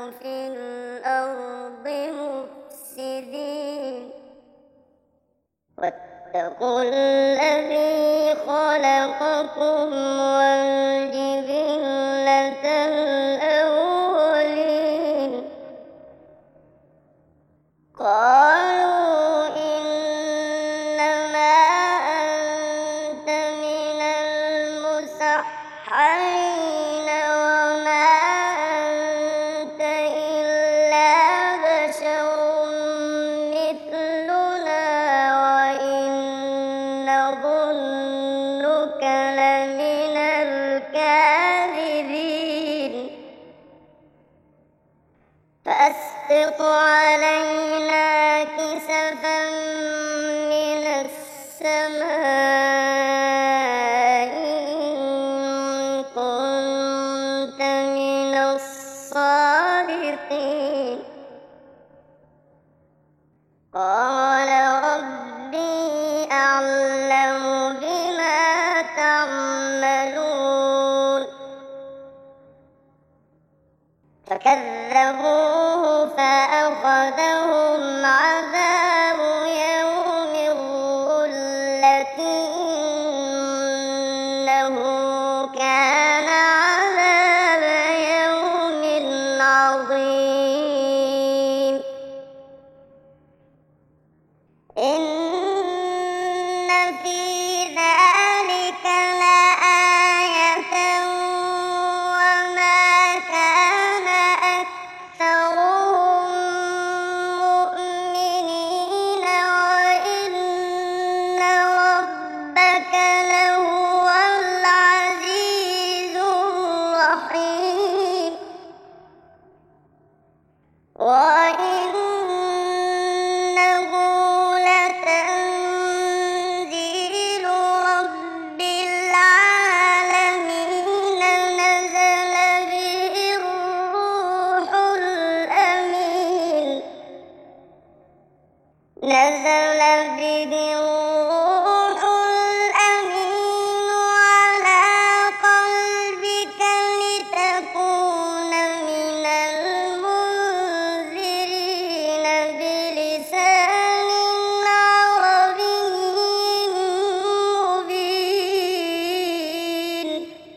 في الأرض مفسدين واتقوا الذي خلقكم والجبلة الأولين قالوا إنما أنت من المسحرين وما أنت إلا بشر مثلنا وإن نظنك لمن الكاذبين فأسقط علينا كسفا من السماء إن كنت من الصادقين قال ربي أعلم بما تعملون فكذبوه فأخذهم عذاب يوم الظلة إنه كان عذاب يوم عظيم إن في ذلك لآية وما كان أكثرهم مؤمنين وإن ربك لهو العزيز الرحيم وإنه لتنزيل رب العالمين نزل به الروح الأمين على قلبك لتكون من المنذرين بلسان عربي مبين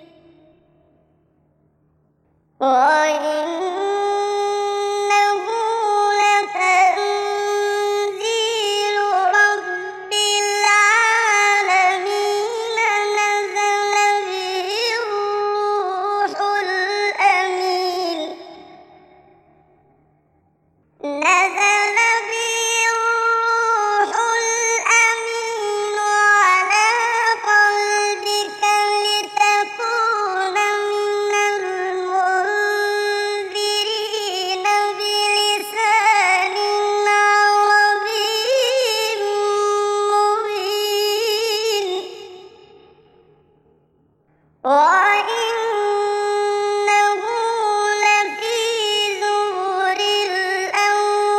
وإنه لتنزيل رب العالمين نزل به الروح الأمين على قلبك لتكون من المنذرين بلسان عربي مبين وإنه لفي زبر الأولين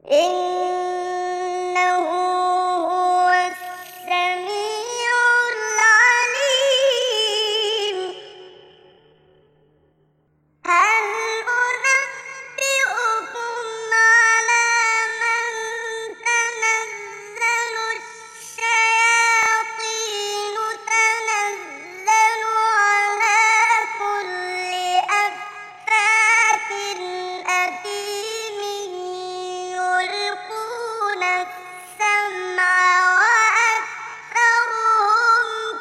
إنه هو السميع العليم. هل أنبئكم على من تنزل الشياطين؟ تنزل على كل أفاك أثيم يلقون السمع وأكثرهم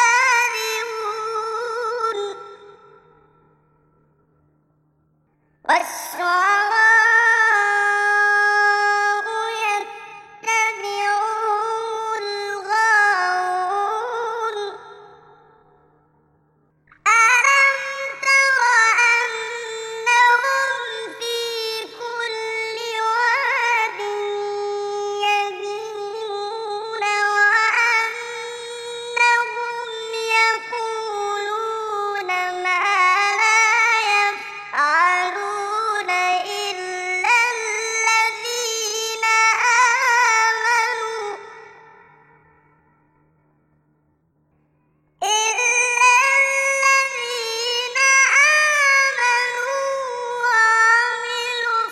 كاذبون. والشعراء يتبعهم الغاوون. ألم تر أنهم في كل واد يهيمون وأنهم يقولون ما لا يفعلون إلا الذين آمنوا وعملوا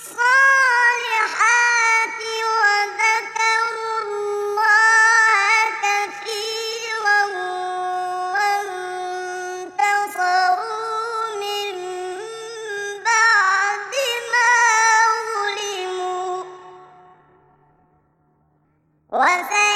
الصالحات وذكروا الله كثيرا وانتصروا من بعد ما ظلموا